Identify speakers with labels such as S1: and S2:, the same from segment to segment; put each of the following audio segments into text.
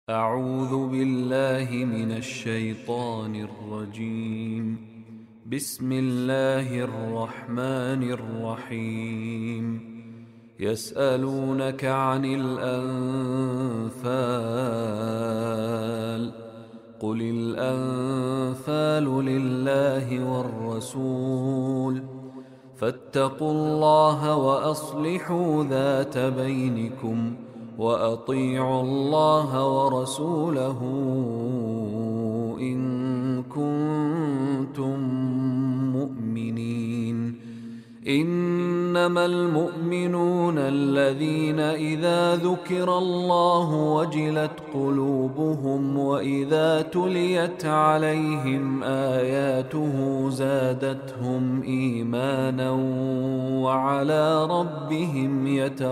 S1: أعوذ بالله من الشيطان الرجيم. بسم الله الرحمن الرحيم. يسألونك عن الأنفال قل الأنفال لله والرسول فاتقوا الله وأصلحوا ذات بينكم وأطيعوا الله ورسوله إن كنتم مؤمنين. إنما المؤمنون الذين إذا ذكر الله وجلت قلوبهم وإذا تليت عليهم آياته زادتهم إيمانا وعلى ربهم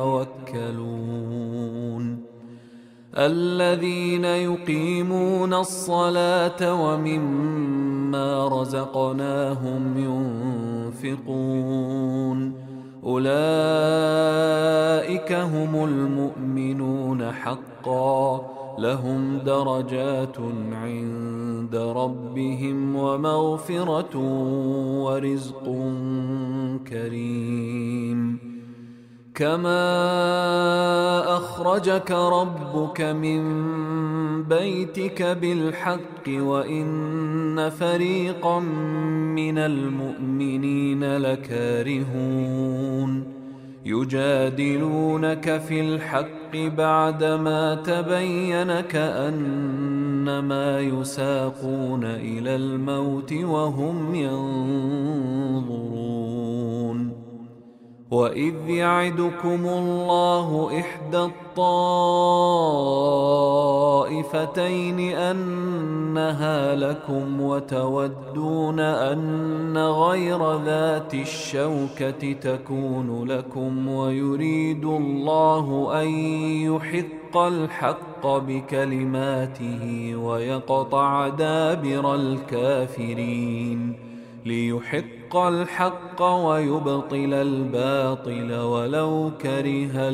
S1: يتوكلون. الذين يقيمون الصلاة ومما رزقناهم ينفقون أولئك هم المؤمنون حقا لهم درجات عند ربهم ومغفرة ورزق كريم. كما أخرجك ربك من بيتك بالحق وإن فريقا من المؤمنين لكارهون يجادلونك في الحق بعدما تبين كأنما يساقون إلى الموت وهم ينظرون. وإذ يعدكم الله إحدى الطائفتين أنها لكم وتودون أن غير ذات الشوكة تكون لكم ويريد الله أن يحق الحق بكلماته ويقطع دابر الكافرين ليحق الحق ويبطل الباطل ولو كره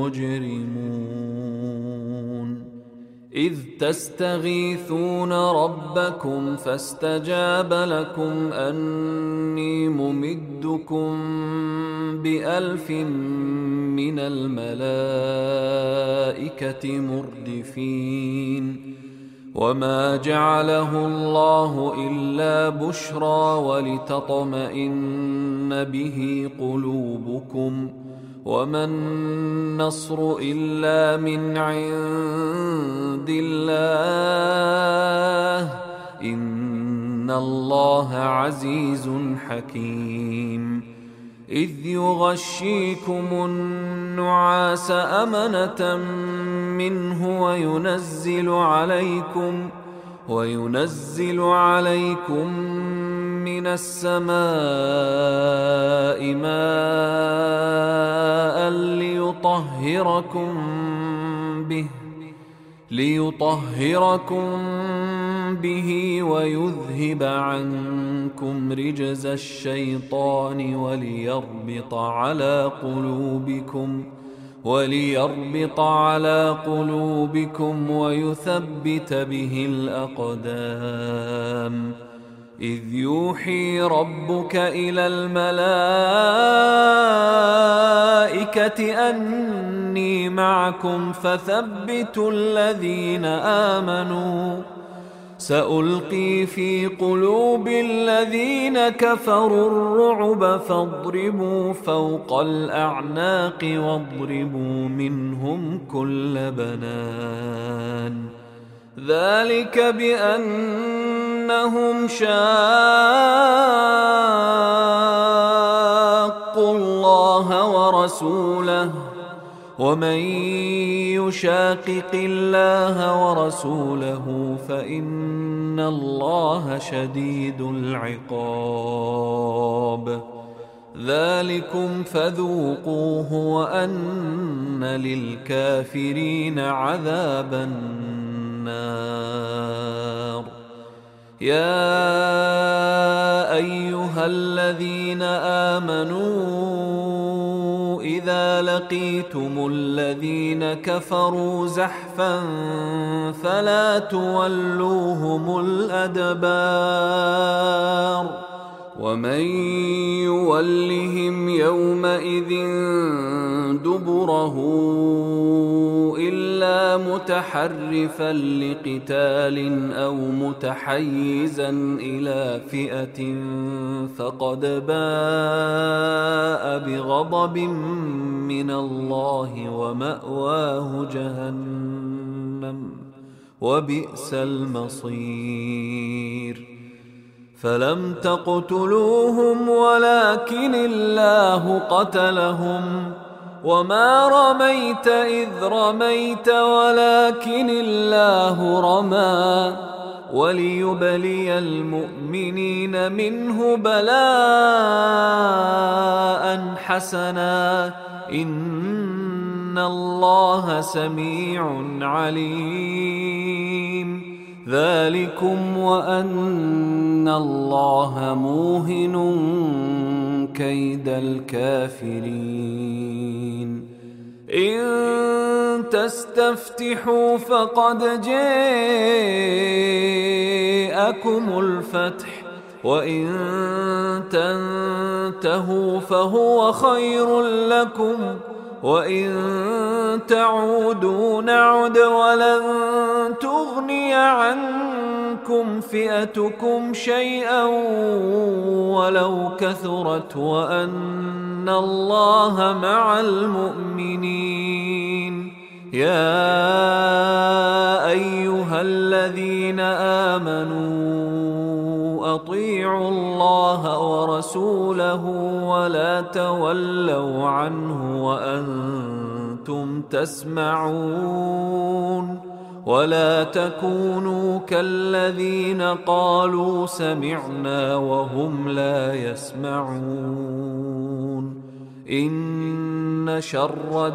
S1: المجرمون. إذ تستغيثون ربكم فاستجاب لكم أني ممدكم ب1000 من الملائكة مردفين. وما جعله الله إلا بشرى ولتطمئن به قلوبكم وما النصر إلا من عند الله إن الله عزيز حكيم. إذ يغشيكم النعاس أمنة منه وينزل عليكم من السماء ماء ليطهركم به ويذهب عنكم رجز الشيطان وليربط على قلوبكم ويثبت به الأقدام. إذ يوحي ربك إلى الملائكة أني معكم فثبتوا الذين آمنوا سألقي في قلوب الذين كفروا الرعب فاضربوا فوق الأعناق واضربوا منهم كل بنان. ذلك بأنهم شاقوا الله ورسوله ومن يشاقق الله ورسوله فإن الله شديد العقاب. ذلكم فذوقوه وأن للكافرين عذاب النار. يا أيها الذين آمنوا إذا إذا لقيتم الذين كفروا زحفا فلا تولوهم الأدبار ومن يولهم يومئذ دبره إلا متحرفا لقتال أو متحيزا إلى فئة فقد باء بغضب من الله ومأواه جهنم وبئس المصير فلم تقتلوهم ولكن الله قتلهم وما رميت إذ رميت ولكن الله رمى وليبلي المؤمنين منه بلاء حسنا إن الله سميع عليم ذلكم وأن الله موهن كيد الكافرين إن تستفتحوا فقد جاءكم الفتح وإن تنتهوا فهو خير لكم وإن تعودوا نعد ولن تغني عنكم فئتكم شيئا ولو كثرت وأن الله مع المؤمنين يا أيها الذين آمنوا أطيعوا الله ورسوله ولا تولوا عنه وأنتم تسمعون ولا تكونوا كالذين قالوا سمعنا وهم لا يسمعون إن شر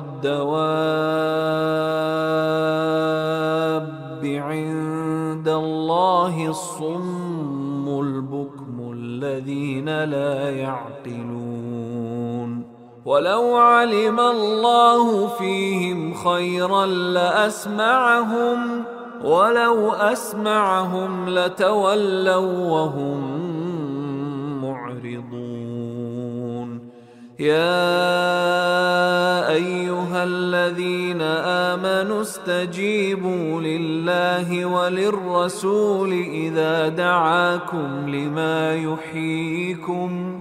S1: الدواب عند الله الصم البكم الذين لا يعقلون ولو علم الله فيهم خيرا لأسمعهم ولو أسمعهم لتولوا وهم معرضون يا أيها الذين آمنوا استجيبوا لله وللرسول إذا دعاكم لما يحييكم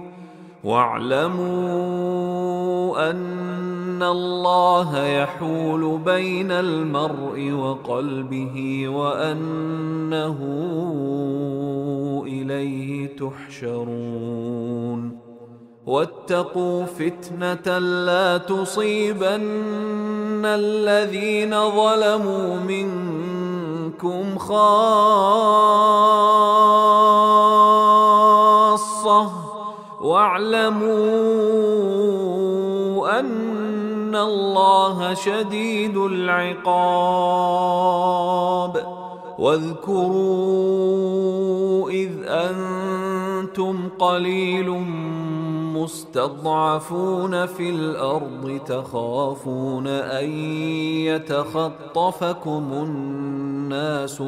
S1: واعلموا أن الله يحول بين المرء وقلبه وأنه إليه تحشرون واتقوا فتنة لا تصيبن الذين ظلموا منكم خاصة واعلموا أن الله شديد العقاب واذكروا إذ أنتم قليل مستضعفون في الأرض تخافون أن يتخطفكم الناس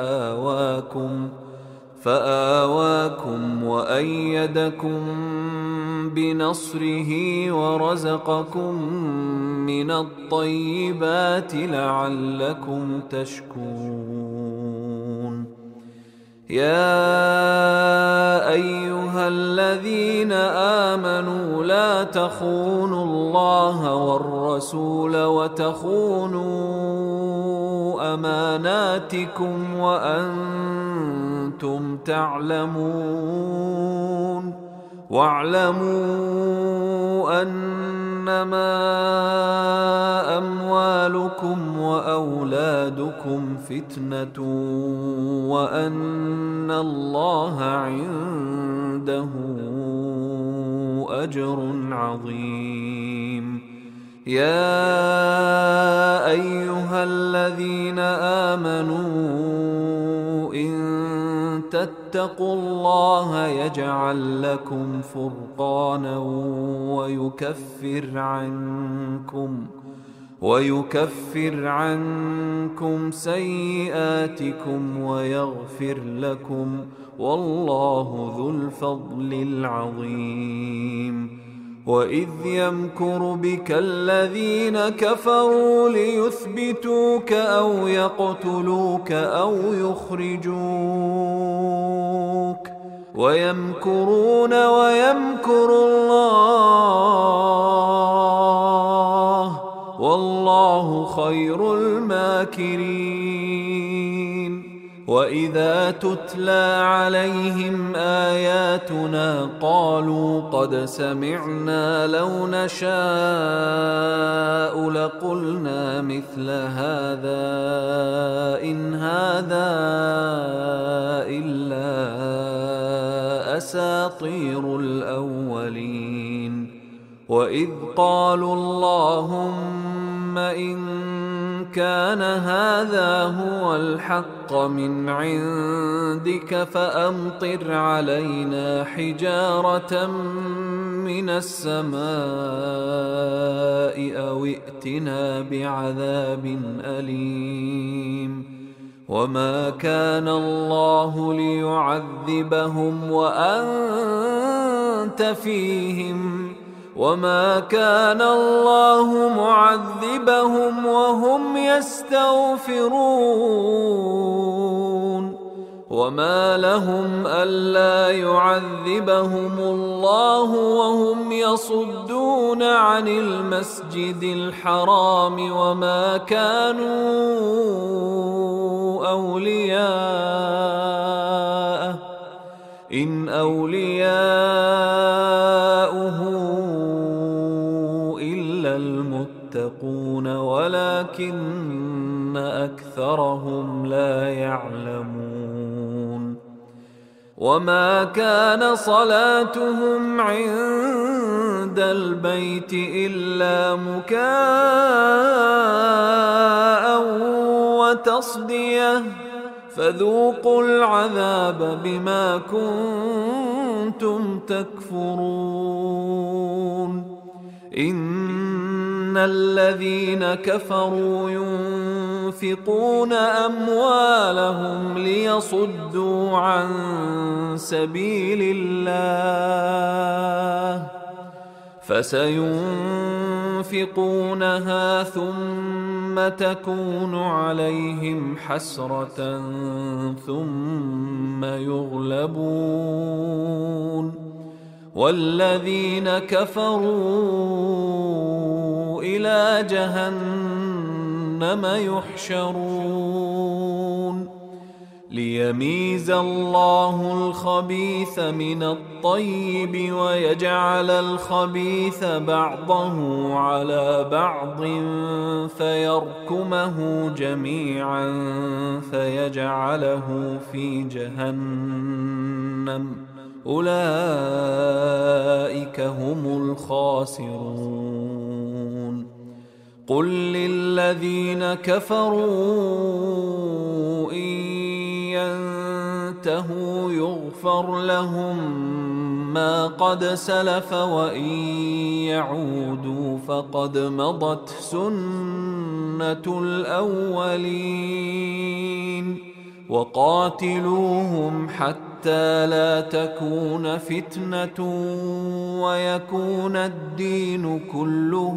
S1: فآواكم وأيدكم بنصره ورزقكم من الطيبات لعلكم تشكرون يا أيها الذين آمنوا لا تخونوا الله والرسول وتخونوا أماناتكم وأنتم تعلمون واعلموا أنما أموالكم وأولادكم فتنة وأن الله عنده أجر عظيم يا أيها الذين آمنوا إن تتقوا الله يجعل لكم فرقانا ويكفر عنكم سيئاتكم ويغفر لكم، والله ذو الفضل العظيم. وإذ يمكر بك الذين كفروا ليثبتوك أو يقتلوك أو يخرجوك ويمكرون ويمكر الله والله خير الماكرين. وإذا تتلى عليهم آياتنا قالوا قد سمعنا لو نشاء لقلنا مثل هذا إن هذا إلا أساطير الأولين. وإذ قالوا اللهم إن كان هذا هو الحق من عندك فأمطر علينا حجارة من السماء أو ائتنا بعذاب أليم. وما كان الله ليعذبهم وأنت فيهم وما كان الله معذبهم وهم يستغفرون. وما لهم ألا يعذبهم الله وهم يصدون عن المسجد الحرام وما كانوا أولياءه إن أولياؤه المتقون ولكن أكثرهم لا يعلمون. وما كان صلاتهم عند البيت إلا مكاء وتصدية فذوقوا العذاب بما كنتم تكفرون. إن الذين كفروا ينفقون أموالهم ليصدوا عن سبيل الله فسينفقونها ثم تكون عليهم حسرة ثم يغلبون والذين كفروا إلى جهنم يحشرون. ليميز الله الخبيث من الطيب ويجعل الخبيث بعضه على بعض فيركمه جميعا فيجعله في جهنم أولئك هم الخاسرون. قل للذين كفروا إن ينتهوا يغفر لهم ما قد سلف وإن يعودوا فقد مضت سنة الأولين. وقاتلوهم حتى لا تكون فتنة ويكون الدين كله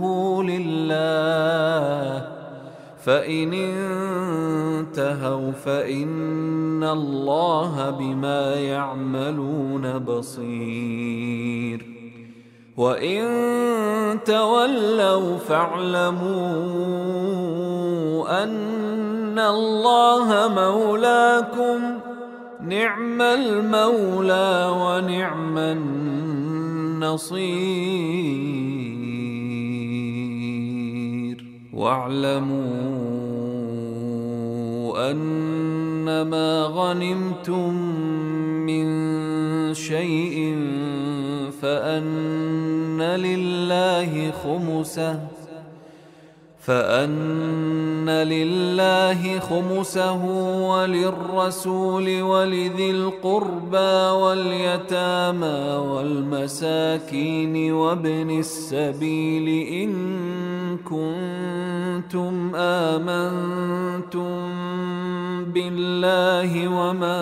S1: لله فإن انتهوا فإن الله بما يعملون بصير. وإن تولوا فاعلموا أن الله مولاكم نعم المولى ونعم النصير. واعلموا أنما غنمتم من شيء فأن لله خمسه فأن لله خمسه وللرسول ولذي القربى واليتامى والمساكين وابن السبيل إن كنتم آمنتم بالله وما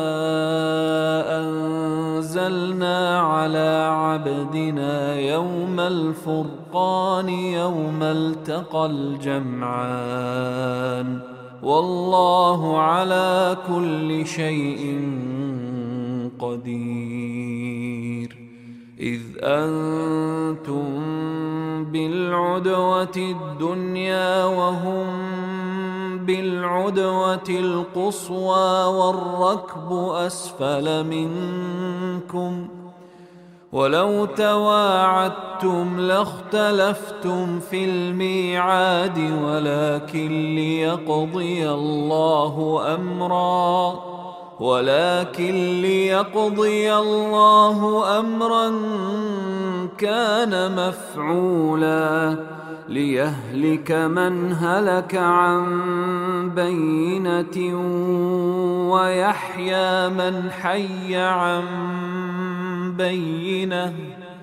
S1: أنزلنا على عبدنا يوم الفرقان يوم التقى الجمعان والله على كل شيء قدير. إذ أنتم بالعدوة الدنيا وهم بالعدوة القصوى والركب أسفل منكم ولو تواعدتم لاختلفتم في الميعاد ولكن ليقضي الله أمرا كان مفعولا ليهلك من هلك عن بينة ويحيى من حي عن بينة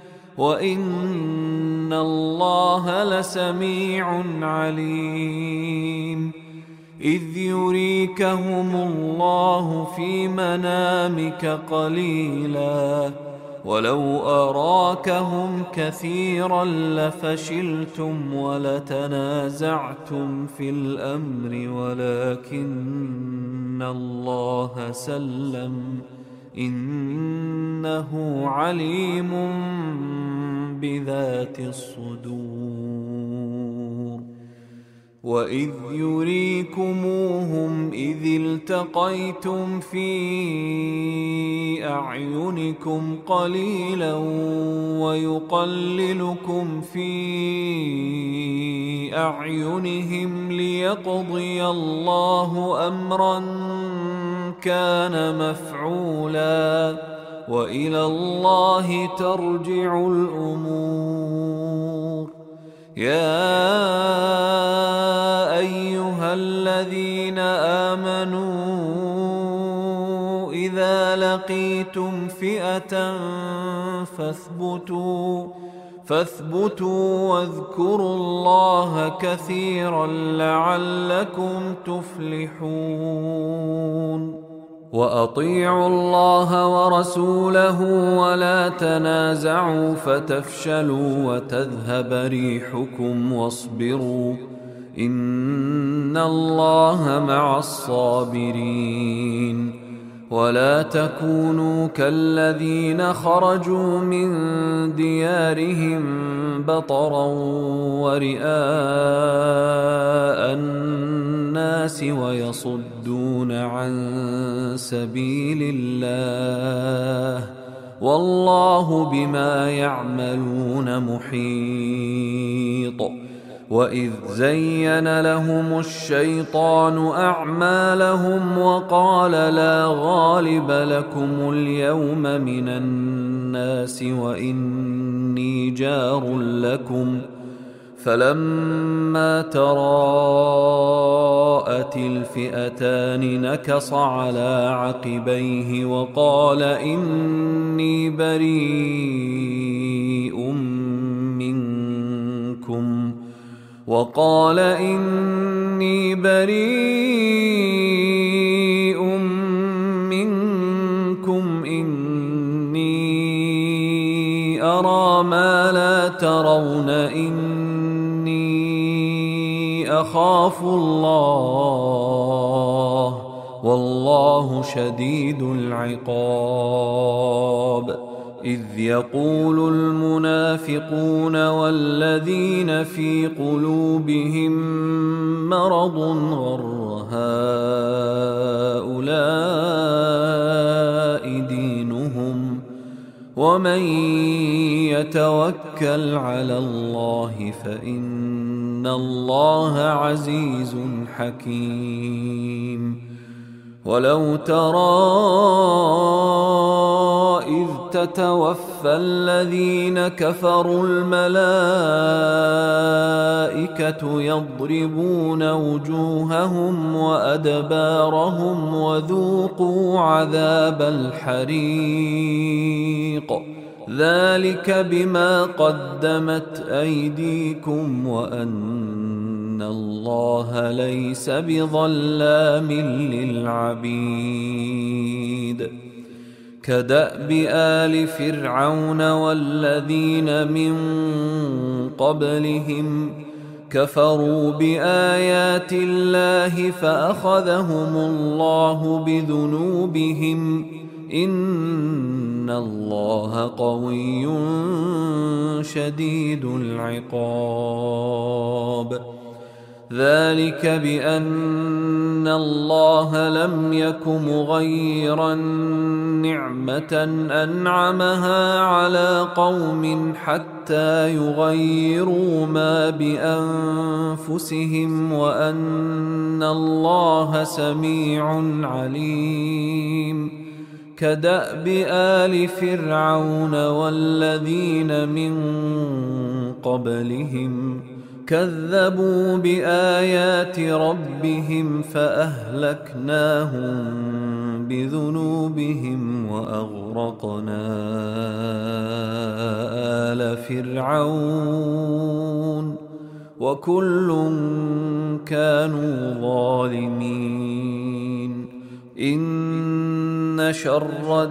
S1: وإن الله لسميع عليم. إذ يريكهم الله في منامك قليلا ولو أراكهم كثيرا لفشلتم ولتنازعتم في الأمر ولكن الله سلم إنه عليم بذات الصدور. وإذ يريكموهم إذ التقيتم في أعينكم قليلا ويقللكم في أعينهم ليقضي الله أمرا كان مفعولا وإلى الله ترجع الأمور. يا أيها الذين آمنوا إذا لقيتم فئة فاثبتوا واذكروا الله كثيرا لعلكم تفلحون. وأطيعوا الله ورسوله ولا تنازعوا فتفشلوا وتذهب ريحكم واصبروا إن الله مع الصابرين. ولا تكونوا كالذين خرجوا من ديارهم بطرا ورئاء الناس ويصدون عن سبيل الله والله بما يعملون محيط. وإذ زين لهم الشيطان أعمالهم وقال لا غالب لكم اليوم من الناس وإني جار لكم فلما تراءت الفئتان نكص على عقبيه وقال إني بريء منكم إني أرى ما لا ترون إني أخاف الله والله شديد العقاب. إذ يقول المنافقون والذين في قلوبهم مرض غر هؤلاء دينهم ومن يتوكل على الله فإن الله عزيز حكيم. ولو ترى إذ تتوفى الذين كفروا الملائكة يضربون وجوههم وأدبارهم وذوقوا عذاب الحريق ذلك بما قدمت أيديكم وأن الله ليس بظلام للعبيد كدأب آل فرعون والذين من قبلهم كفروا بآيات الله فأخذهم الله بذنوبهم إن الله قوي شديد العقاب ذلك بأن الله لم يك مغيرا نعمة أنعمها على قوم حتى يغيروا ما بأنفسهم وأن الله سميع عليم كدأب آل فرعون والذين من قبلهم كذبوا بآيات ربهم فأهلكناهم بذنوبهم وأغرقنا آل فرعون وكل كانوا ظالمين إن شر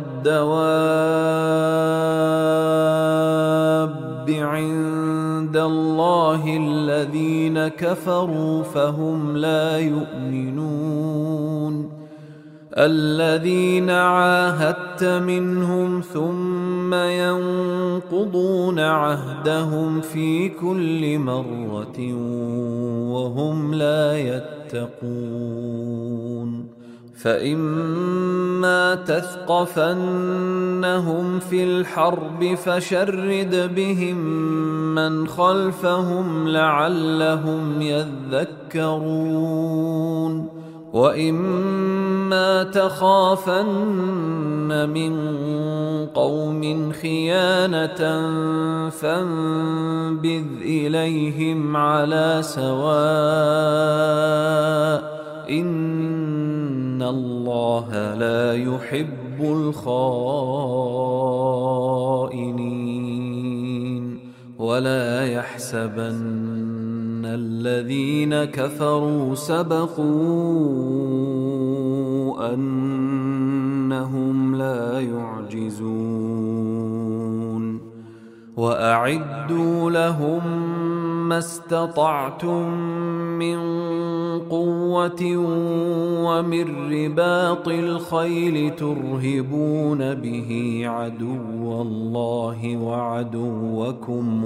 S1: الدواب عند الله الذين كفروا فهم لا يؤمنون الذين عاهدت منهم ثم ينقضون عهدهم في كل مرة وهم لا يتقون فإما تثقفنهم في الحرب فشرد بهم من خلفهم لعلهم يذكرون وإما تخافن من قوم خيانة فانبذ إليهم على سواء إن الله لا يحب الخائنين ولا يحسبن الذين كفروا سبقوا أنهم لا يعجزون وأعدوا لهم ما استطعتم من قوة ومن رباط الخيل ترهبون به عدو الله وعدوكم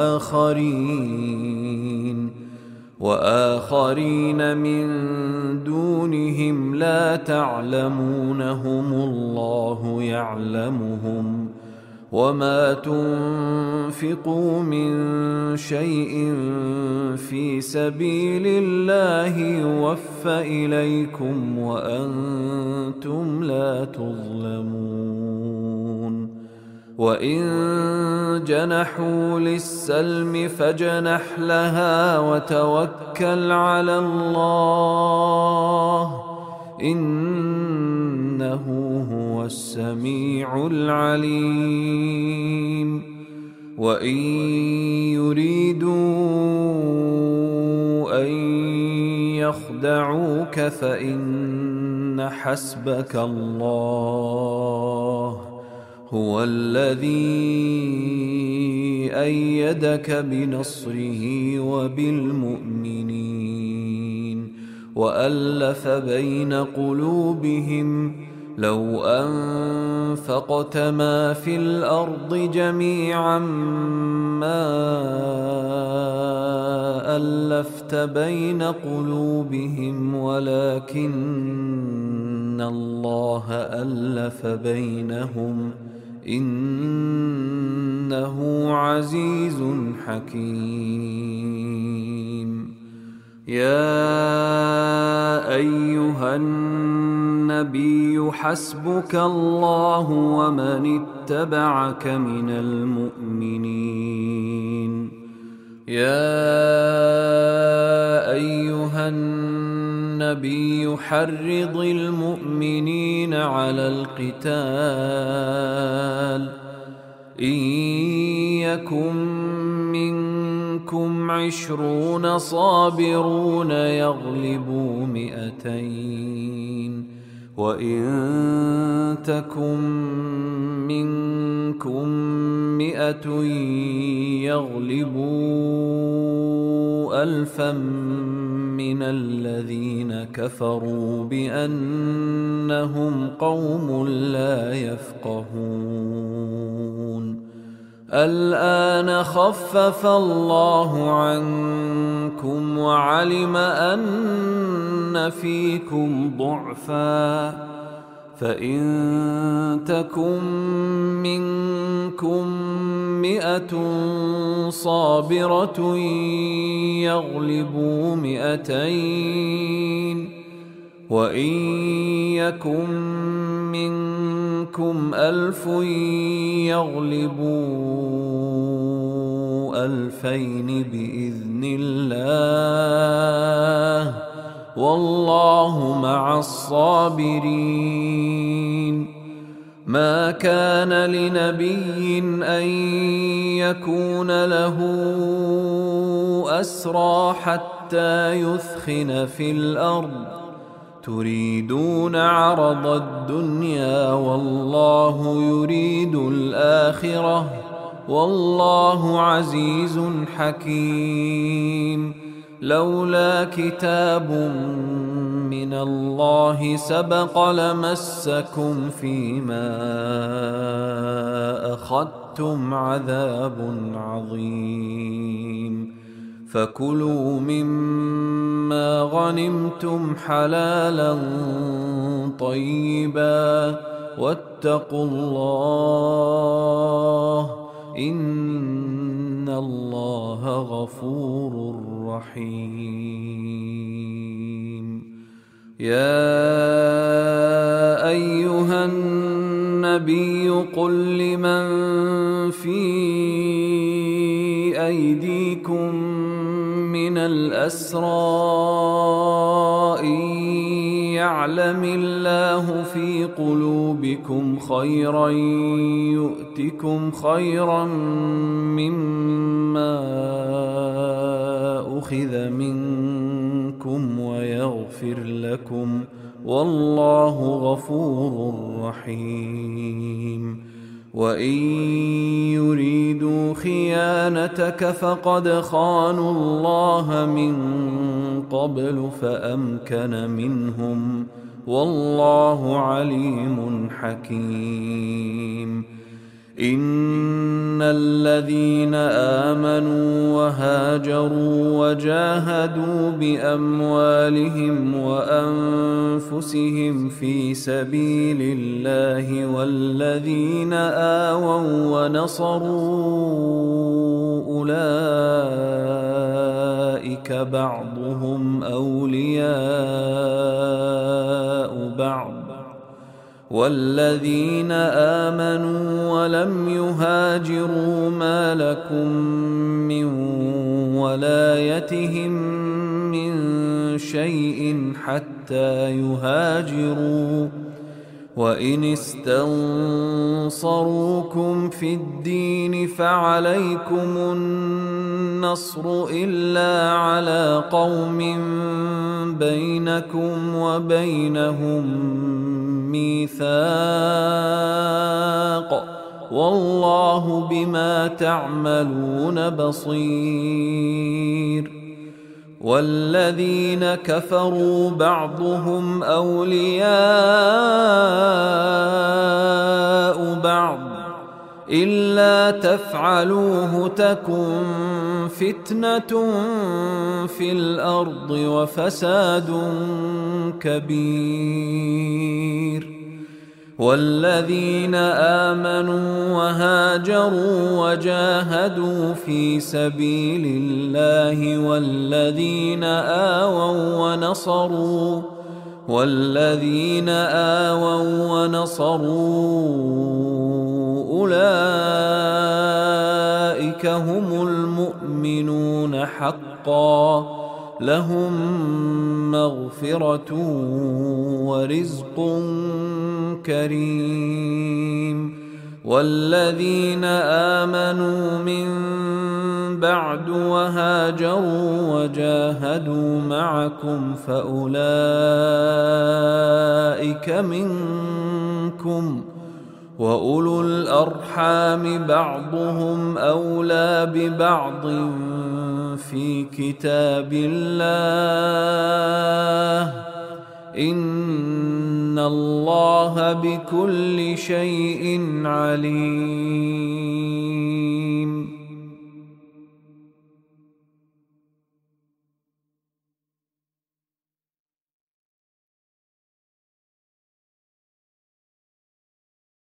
S1: وآخرين من دونهم لا تعلمونهم الله يعلمهم وما تنفقوا من شيء في سبيل الله يوفى إليكم وأنتم لا تظلمون وإن جنحوا للسلم فاجنح لها وتوكل على الله إنه هو السميع العليم وإن يريدوا أن يخدعوك فإن حسبك الله هو الذي أيدك بنصره وبالمؤمنين وألف بين قلوبهم لو أنفقت ما في الأرض جميعا ما ألفت بين قلوبهم ولكن الله ألف بينهم إنه عزيز حكيم يا أيها النبي النبي حسبك الله ومن اتبعك من المؤمنين. يا أيها النبي حرض المؤمنين على القتال، إن يكن منكم 20 صابرون يغلبوا 200، وإن تكن منكم 100 يغلبوا 1000 من الذين كفروا بأنهم قوم لا يفقهون. الآن خفف الله عنكم وعلم أن فيكم ضعفا، فإن تكن منكم 100 صابرة يغلبوا 200، وإن يكن منكم 1000 يغلبوا 2000 بإذن الله، والله مع الصابرين. ما كان لنبي أن يكون له أسرى حتى يثخن في الأرض، تريدون عرض الدنيا والله يريد الآخرة، والله عزيز حكيم. لولا كتاب من الله سبق لمسكم فيما أخذتم عذاب عظيم، فكلوا مما غنمتم حلالا طيبا واتقوا الله إن الله غفور رحيم. يا أيها النبي قل لمن في أيديكم من الأسرى إن يعلم الله في قلوبكم خيرا يؤتكم خيرا مما أخذ منكم ويغفر لكم، والله غفور رحيم. وإن يريدوا خيانتك فقد خانوا الله من قبل فأمكن منهم، والله عليم حكيم. إن الذين آمنوا وهاجروا وجاهدوا بأموالهم وأنفسهم في سبيل الله والذين آووا ونصروا أولئك بعضهم أولياء بعض، والذين آمنوا ولم يهاجروا ما لكم من ولايتهم من شيء حتى يهاجروا، وإن استنصروكم في الدين فعليكم النصر إلا على قوم بينكم وبينهم ميثاق، والله بما تعملون بصير. والذين كفروا بعضهم أولياء بعض إلا تفعلوه تكن فتنة في الأرض وفساد كبير. والذين آمنوا وهاجروا وجاهدوا في سبيل الله والذين آووا والذين آووا ونصروا أولئك هم المؤمنون حقا لهم مغفرة ورزق كريم والذين آمنوا من بعد وهاجروا وجاهدوا معكم فأولئك منكم وأولو الأرحام بعضهم أولى ببعض في كتاب الله إن الله بكل شيء عليم.